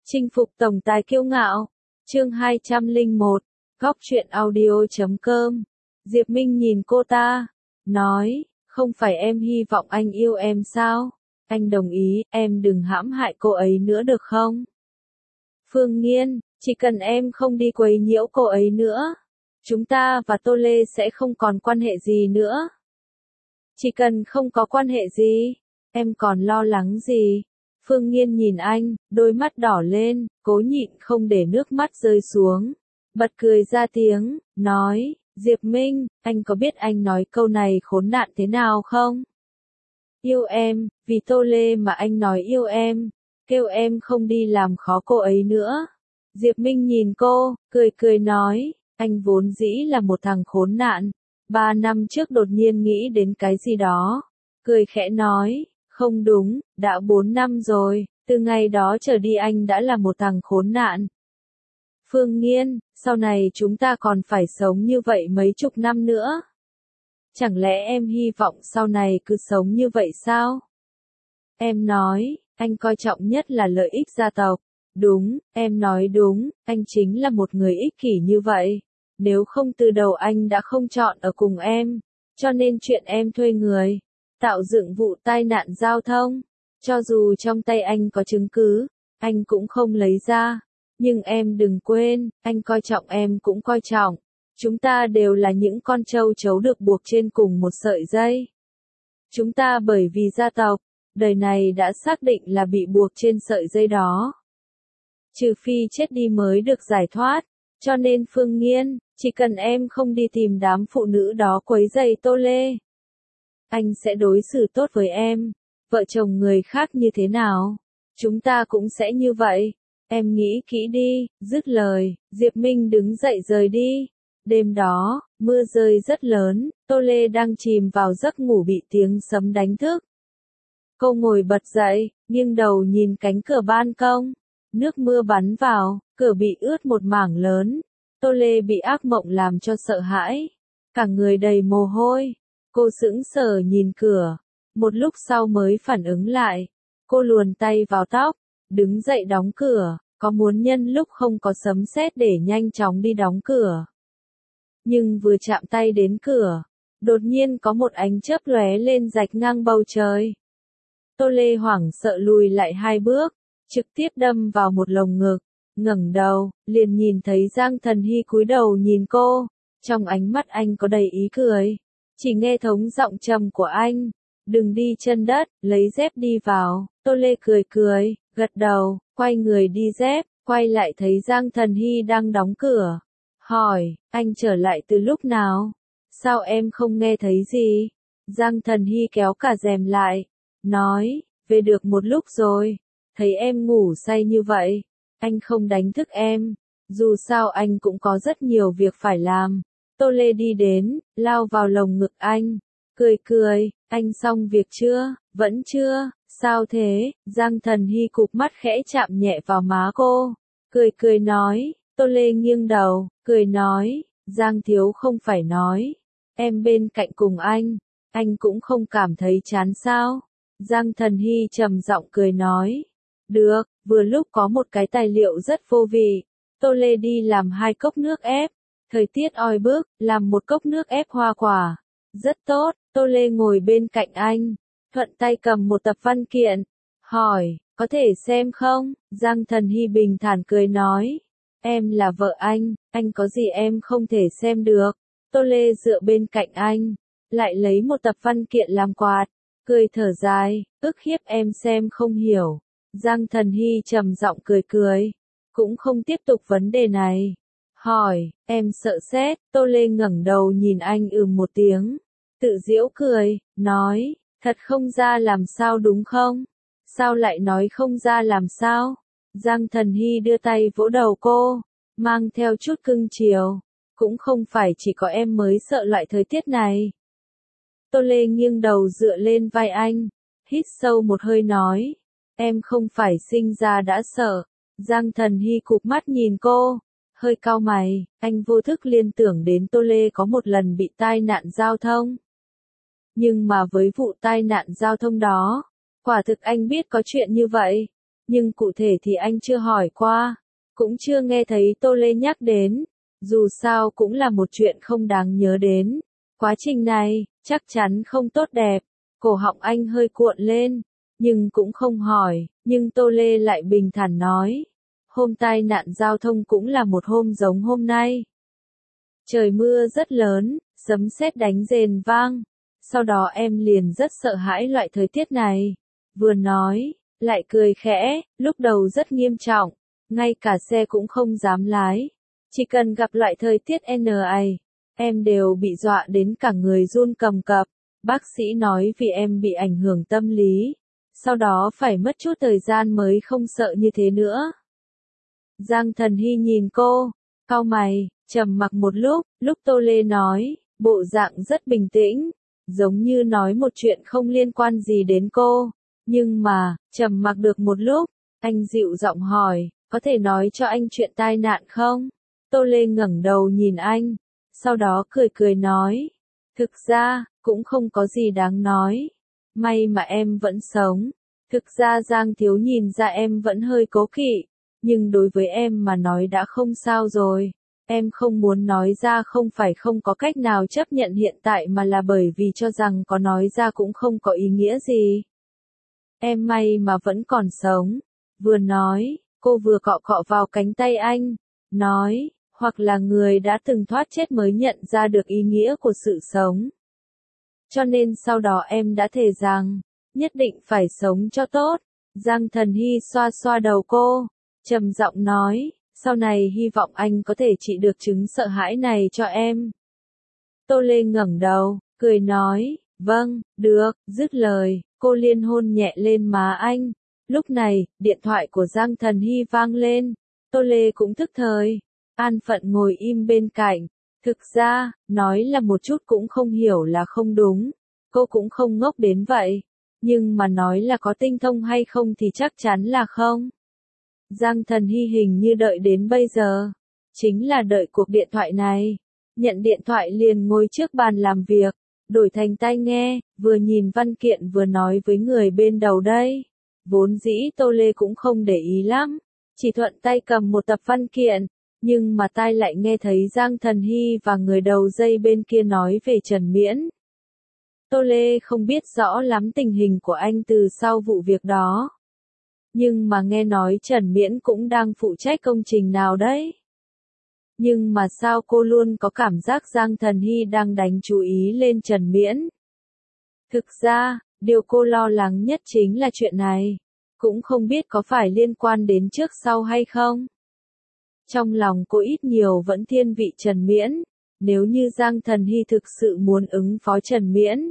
Chinh phục tổng tài kiêu ngạo. Chương 201. Góc truyện audio.com. Diệp Minh nhìn cô ta, nói, không phải em hy vọng anh yêu em sao? Anh đồng ý, em đừng hãm hại cô ấy nữa được không? Phương Nghiên, chỉ cần em không đi quấy nhiễu cô ấy nữa, chúng ta và Tô Lê sẽ không còn quan hệ gì nữa. Chỉ cần không có quan hệ gì, em còn lo lắng gì? Phương Nghiên nhìn anh, đôi mắt đỏ lên, cố nhịn không để nước mắt rơi xuống. Bật cười ra tiếng, nói, Diệp Minh, anh có biết anh nói câu này khốn nạn thế nào không? Yêu em, vì Tô Lê mà anh nói yêu em, kêu em không đi làm khó cô ấy nữa. Diệp Minh nhìn cô, cười nói, anh vốn dĩ là một thằng khốn nạn. 3 năm trước đột nhiên nghĩ đến cái gì đó. Cười khẽ nói, không đúng, đã 4 năm rồi, từ ngày đó trở đi anh đã là một thằng khốn nạn. Phương Nghiên, sau này chúng ta còn phải sống như vậy mấy chục năm nữa. Chẳng lẽ em hy vọng sau này cứ sống như vậy sao? Em nói, anh coi trọng nhất là lợi ích gia tộc. Đúng, em nói đúng, anh chính là một người ích kỷ như vậy. Nếu không từ đầu anh đã không chọn ở cùng em. Cho nên chuyện em thuê người, tạo dựng vụ tai nạn giao thông, cho dù trong tay anh có chứng cứ, anh cũng không lấy ra. Nhưng em đừng quên, anh coi trọng em cũng coi trọng. Chúng ta đều là những con trâu trấu được buộc trên cùng một sợi dây. Chúng ta bởi vì gia tộc, đời này đã xác định là bị buộc trên sợi dây đó. Trừ phi chết đi mới được giải thoát. Cho nên Phương Nghiên, chỉ cần em không đi tìm đám phụ nữ đó quấy rầy Tô Lê, anh sẽ đối xử tốt với em. Vợ chồng người khác như thế nào, chúng ta cũng sẽ như vậy. Em nghĩ kỹ đi. Dứt lời, Diệp Minh đứng dậy rời đi. Đêm đó, mưa rơi rất lớn, Tô Lê đang chìm vào giấc ngủ bị tiếng sấm đánh thức. Cô ngồi bật dậy, nghiêng đầu nhìn cánh cửa ban công. Nước mưa bắn vào, cửa bị ướt một mảng lớn. Tô Lê bị ác mộng làm cho sợ hãi, cả người đầy mồ hôi. Cô sững sờ nhìn cửa, một lúc sau mới phản ứng lại. Cô luồn tay vào tóc, đứng dậy đóng cửa, có muốn nhân lúc không có sấm sét để nhanh chóng đi đóng cửa. Nhưng vừa chạm tay đến cửa, đột nhiên có một ánh chớp lóe lên rạch ngang bầu trời. Tô Lê hoảng sợ lùi lại 2 bước, trực tiếp đâm vào một lồng ngực. Ngẩng đầu, liền nhìn thấy Giang Thần Hy cúi đầu nhìn cô. Trong ánh mắt anh có đầy ý cười. Chỉ nghe thống giọng trầm của anh, đừng đi chân đất, lấy dép đi vào. Tô Lê cười, gật đầu, quay người đi dép, quay lại thấy Giang Thần Hy đang đóng cửa. Hỏi, anh trở lại từ lúc nào? Sao em không nghe thấy gì? Giang Thần Hy kéo cả rèm lại, nói, về được một lúc rồi, thấy em ngủ say như vậy, anh không đánh thức em. Dù sao anh cũng có rất nhiều việc phải làm. Tô Lê đi đến, lao vào lồng ngực anh, cười, anh xong việc chưa? Vẫn chưa, sao thế? Giang Thần Hy cụp mắt khẽ chạm nhẹ vào má cô, cười nói. Tô Lê nghiêng đầu, cười nói, Giang thiếu không phải nói, em bên cạnh cùng anh cũng không cảm thấy chán sao? Giang Thần Hy trầm giọng cười nói, được, vừa lúc có một cái tài liệu rất vô vị. Tô Lê đi làm 2 cốc nước ép, thời tiết oi bức, làm 1 cốc nước ép hoa quả, rất tốt. Tô Lê ngồi bên cạnh anh, thuận tay cầm một tập văn kiện, hỏi, có thể xem không? Giang Thần Hy bình thản cười nói, em là vợ anh có gì em không thể xem được. Tô Lê dựa bên cạnh anh, lại lấy một tập văn kiện làm quạt, cười thở dài, ức hiếp em xem không hiểu. Giang Thần Hy trầm giọng cười, cũng không tiếp tục vấn đề này. Hỏi, em sợ sét? Tô Lê ngẩng đầu nhìn anh một tiếng, tự giễu cười, nói, thật không ra làm sao đúng không? Sao lại nói không ra làm sao? Giang Thần Hy đưa tay vỗ đầu cô, mang theo chút cưng chiều, cũng không phải chỉ có em mới sợ loại thời tiết này. Tô Lê nghiêng đầu dựa lên vai anh, hít sâu một hơi nói, em không phải sinh ra đã sợ. Giang Thần Hy cụp mắt nhìn cô, hơi cau mày, anh vô thức liên tưởng đến Tô Lê có một lần bị tai nạn giao thông. Nhưng mà với vụ tai nạn giao thông đó, quả thực anh biết có chuyện như vậy, nhưng cụ thể thì anh chưa hỏi qua, cũng chưa nghe thấy Tô Lê nhắc đến, dù sao cũng là một chuyện không đáng nhớ đến. Quá trình này, chắc chắn không tốt đẹp, cổ họng anh hơi cuộn lên, nhưng cũng không hỏi, nhưng Tô Lê lại bình thản nói. Hôm tai nạn giao thông cũng là một hôm giống hôm nay. Trời mưa rất lớn, sấm sét đánh rền vang, sau đó em liền rất sợ hãi loại thời tiết này. Vừa nói, lại cười khẽ, lúc đầu rất nghiêm trọng, ngay cả xe cũng không dám lái. Chỉ cần gặp loại thời tiết này, em đều bị dọa đến cả người run cầm cập. Bác sĩ nói vì em bị ảnh hưởng tâm lý, sau đó phải mất chút thời gian mới không sợ như thế nữa. Giang Thần Hy nhìn cô, cau mày, trầm mặc một lúc Tô Lê nói, bộ dạng rất bình tĩnh, giống như nói một chuyện không liên quan gì đến cô. Nhưng mà, trầm mặc được một lúc, anh dịu giọng hỏi, có thể nói cho anh chuyện tai nạn không? Tô Lê ngẩng đầu nhìn anh, sau đó cười cười nói, thực ra, cũng không có gì đáng nói. May mà em vẫn sống. Thực ra Giang Thiếu nhìn ra em vẫn hơi cố kỵ, nhưng đối với em mà nói đã không sao rồi. Em không muốn nói ra không phải không có cách nào chấp nhận hiện tại mà là bởi vì cho rằng có nói ra cũng không có ý nghĩa gì. Em may mà vẫn còn sống. Vừa nói, cô vừa cọ cọ vào cánh tay anh, nói, hoặc là người đã từng thoát chết mới nhận ra được ý nghĩa của sự sống. Cho nên sau đó em đã thề rằng, nhất định phải sống cho tốt. Giang Thần Hy xoa xoa đầu cô, trầm giọng nói, sau này hy vọng anh có thể trị được chứng sợ hãi này cho em. Tô Lê ngẩng đầu, cười nói, vâng, được, dứt lời, cô liên hôn nhẹ lên má anh. Lúc này, điện thoại của Giang Thần Hy vang lên, Tô Lê cũng thức thời, an phận ngồi im bên cạnh. Thực ra, nói là một chút cũng không hiểu là không đúng, cô cũng không ngốc đến vậy, nhưng mà nói là có tinh thông hay không thì chắc chắn là không. Giang Thần Hy hình như đợi đến bây giờ, chính là đợi cuộc điện thoại này. Nhận điện thoại liền ngồi trước bàn làm việc, đổi thành tai nghe, vừa nhìn văn kiện vừa nói với người bên đầu đây. Vốn dĩ Tô Lê cũng không để ý lắm, chỉ thuận tay cầm một tập văn kiện, nhưng mà tai lại nghe thấy Giang Thần Hy và người đầu dây bên kia nói về Trần Miễn. Tô Lê không biết rõ lắm tình hình của anh từ sau vụ việc đó. Nhưng mà nghe nói Trần Miễn cũng đang phụ trách công trình nào đấy. Nhưng mà sao cô luôn có cảm giác Giang Thần Hy đang đánh chú ý lên Trần Miễn? Thực ra, điều cô lo lắng nhất chính là chuyện này. Cũng không biết có phải liên quan đến trước sau hay không. Trong lòng cô ít nhiều vẫn thiên vị Trần Miễn. Nếu như Giang Thần Hy thực sự muốn ứng phó Trần Miễn,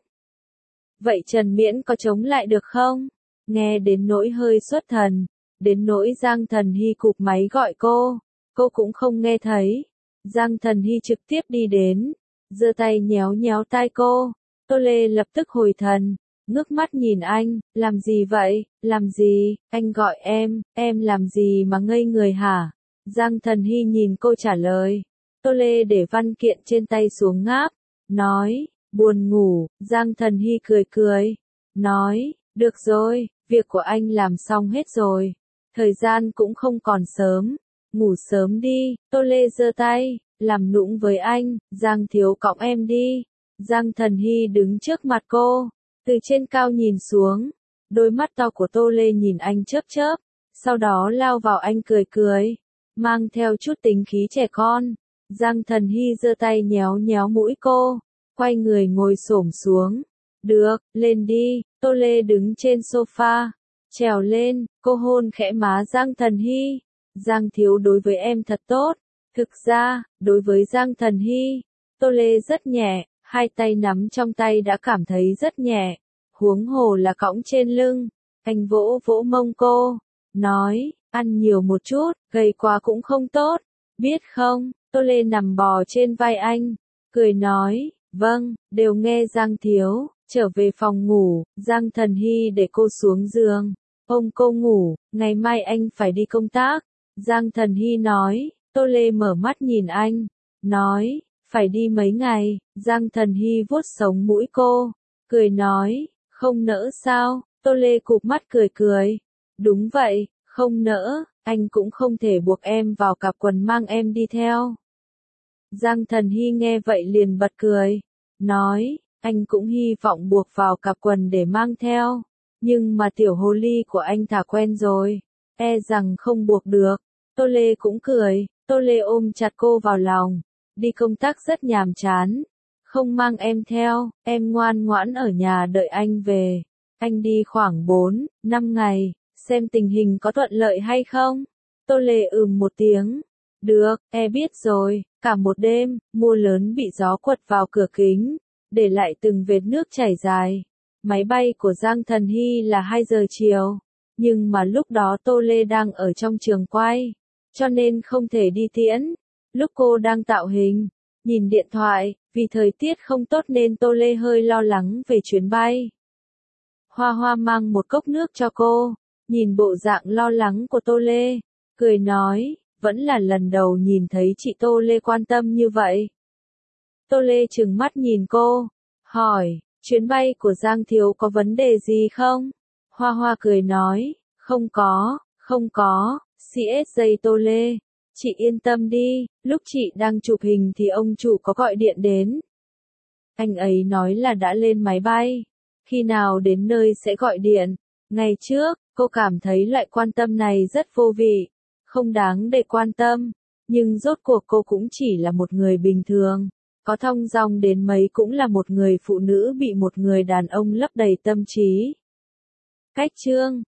vậy Trần Miễn có chống lại được không? Nghe đến nỗi hơi xuất thần, đến nỗi Giang Thần Hy cụp máy gọi cô cũng không nghe thấy. Giang Thần Hy trực tiếp đi đến, giơ tay nhéo nhéo tai cô. Tô Lê lập tức hồi thần, ngước mắt nhìn anh, làm gì vậy, làm gì, anh gọi em làm gì mà ngây người hả? Giang Thần Hy nhìn cô trả lời. Tô Lê để văn kiện trên tay xuống ngáp, nói, buồn ngủ. Giang Thần Hy cười cười, nói, được rồi, việc của anh làm xong hết rồi, thời gian cũng không còn sớm, ngủ sớm đi. Tô Lê giơ tay, làm nũng với anh, Giang Thiếu cõng em đi. Giang Thần Hy đứng trước mặt cô, từ trên cao nhìn xuống, đôi mắt to của Tô Lê nhìn anh chớp chớp, sau đó lao vào anh cười cười, mang theo chút tính khí trẻ con. Giang Thần Hy giơ tay nhéo nhéo mũi cô, quay người ngồi xổm xuống. Được, lên đi. Tô Lê đứng trên sofa, trèo lên, cô hôn khẽ má Giang Thần Hy. Giang Thiếu đối với em thật tốt. Thực ra, đối với Giang Thần Hy, Tô Lê rất nhẹ, hai tay nắm trong tay đã cảm thấy rất nhẹ, huống hồ là cõng trên lưng. Anh vỗ vỗ mông cô, nói, ăn nhiều một chút, gầy quá cũng không tốt, biết không? Tô Lê nằm bò trên vai anh, cười nói, vâng, đều nghe Giang Thiếu. Trở về phòng ngủ, Giang Thần Hy để cô xuống giường, ôm cô ngủ, ngày mai anh phải đi công tác. Giang Thần Hy nói. Tô Lê mở mắt nhìn anh, nói, phải đi mấy ngày. Giang Thần Hy vuốt sống mũi cô, cười nói, không nỡ sao? Tô Lê cụp mắt cười cười, đúng vậy, Không nỡ, anh cũng không thể buộc em vào cặp quần mang em đi theo. Giang Thần Hy nghe vậy liền bật cười, nói, anh cũng hy vọng buộc vào cặp quần để mang theo, nhưng mà tiểu hồ ly của anh thả quen rồi, e rằng không buộc được. Tô Lê cũng cười, Tô Lê ôm chặt cô vào lòng, đi công tác rất nhàm chán, không mang em theo, em ngoan ngoãn ở nhà đợi anh về. Anh đi khoảng 4-5 ngày, xem tình hình có thuận lợi hay không. Tô Lê một tiếng. Được, biết rồi, cả một đêm, mưa lớn bị gió quật vào cửa kính, để lại từng vệt nước chảy dài. Máy bay của Giang Thần Hy là 2 giờ chiều, nhưng mà lúc đó Tô Lê đang ở trong trường quay, cho nên không thể đi tiễn. Lúc cô đang tạo hình, nhìn điện thoại, vì thời tiết không tốt nên Tô Lê hơi lo lắng về chuyến bay. Hoa Hoa mang một cốc nước cho cô, nhìn bộ dạng lo lắng của Tô Lê, cười nói, vẫn là lần đầu nhìn thấy chị Tô Lê quan tâm như vậy. Tô Lê trừng mắt nhìn cô, hỏi, chuyến bay của Giang Thiếu có vấn đề gì không? Hoa Hoa cười nói, không có, CSJ Tô Lê, chị yên tâm đi, lúc chị đang chụp hình thì ông chủ có gọi điện đến. Anh ấy nói là đã lên máy bay, khi nào đến nơi sẽ gọi điện. Ngày trước, cô cảm thấy loại quan tâm này rất vô vị, không đáng để quan tâm, nhưng rốt cuộc cô cũng chỉ là một người bình thường, có thong dong đến mấy cũng là một người phụ nữ bị một người đàn ông lấp đầy tâm trí. Cách chương